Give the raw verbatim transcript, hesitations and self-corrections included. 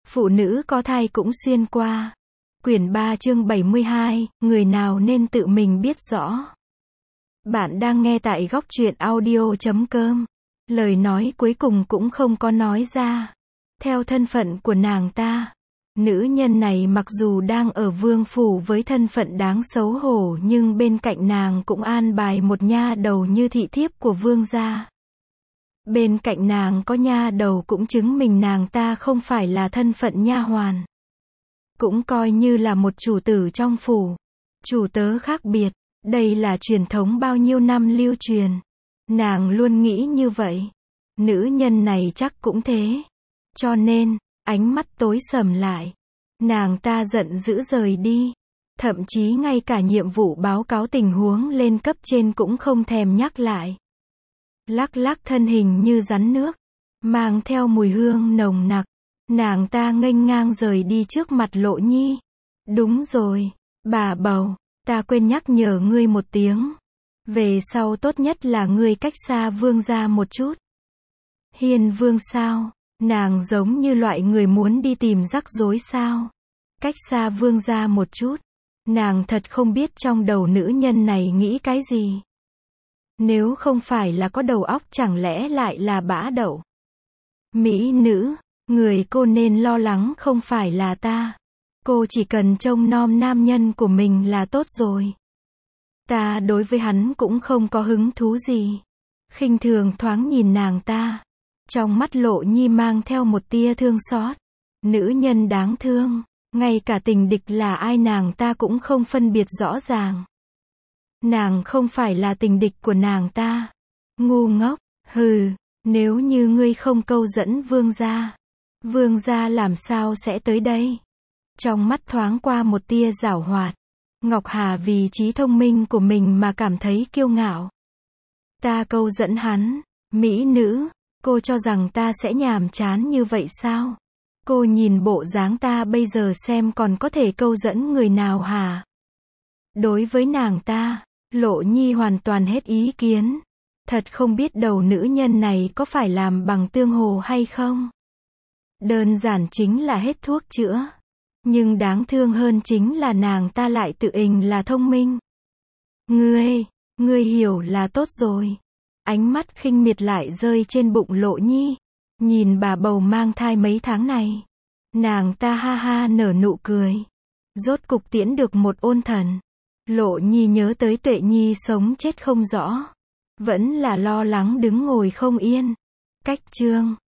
Phụ nữ có thai cũng xuyên qua. Quyển ba chương bảy mươi hai, người nào nên tự mình biết rõ. Bạn đang nghe tại góc truyện audio chấm com. Lời nói cuối cùng cũng không có nói ra. Theo thân phận của nàng ta, nữ nhân này mặc dù đang ở vương phủ với thân phận đáng xấu hổ nhưng bên cạnh nàng cũng an bài một nha đầu như thị thiếp của vương gia. Bên cạnh nàng có nha đầu cũng chứng minh nàng ta không phải là thân phận nha hoàn. Cũng coi như là một chủ tử trong phủ. Chủ tớ khác biệt, đây là truyền thống bao nhiêu năm lưu truyền. Nàng luôn nghĩ như vậy. Nữ nhân này chắc cũng thế. Cho nên, ánh mắt tối sầm lại. Nàng ta giận dữ rời đi. Thậm chí ngay cả nhiệm vụ báo cáo tình huống lên cấp trên cũng không thèm nhắc lại. Lắc lắc thân hình như rắn nước, mang theo mùi hương nồng nặc, nàng ta nghênh ngang rời đi trước mặt Lộ Nhi. Đúng rồi, bà bầu, ta quên nhắc nhở ngươi một tiếng. Về sau tốt nhất là ngươi cách xa vương gia một chút. Hiền vương sao? Nàng giống như loại người muốn đi tìm rắc rối sao? Cách xa vương gia một chút. Nàng thật không biết trong đầu nữ nhân này nghĩ cái gì. Nếu không phải là có đầu óc chẳng lẽ lại là bã đậu. Mỹ nữ, người cô nên lo lắng không phải là ta. Cô chỉ cần trông nom nam nhân của mình là tốt rồi. Ta đối với hắn cũng không có hứng thú gì. Khinh thường thoáng nhìn nàng ta. Trong mắt Lộ Nhi mang theo một tia thương xót. Nữ nhân đáng thương, ngay cả tình địch là ai nàng ta cũng không phân biệt rõ ràng. Nàng không phải là tình địch của nàng ta. Ngu ngốc, hừ, nếu như ngươi không câu dẫn vương gia, vương gia làm sao sẽ tới đây? Trong mắt thoáng qua một tia giảo hoạt. Ngọc Hà vì trí thông minh của mình mà cảm thấy kiêu ngạo. Ta câu dẫn hắn, mỹ nữ, cô cho rằng ta sẽ nhàm chán như vậy sao? Cô nhìn bộ dáng ta bây giờ xem còn có thể câu dẫn người nào hả? Đối với nàng ta, Lộ Nhi hoàn toàn hết ý kiến. Thật không biết đầu nữ nhân này có phải làm bằng tương hồ hay không? Đơn giản chính là hết thuốc chữa. Nhưng đáng thương hơn chính là nàng ta lại tự ình là thông minh. Ngươi, ngươi hiểu là tốt rồi. Ánh mắt khinh miệt lại rơi trên bụng Lộ Nhi. Nhìn bà bầu mang thai mấy tháng này. Nàng ta ha ha nở nụ cười. Rốt cục tiễn được một ôn thần. Lộ Nhi nhớ tới Tuệ Nhi sống chết không rõ. Vẫn là lo lắng đứng ngồi không yên. Cách chương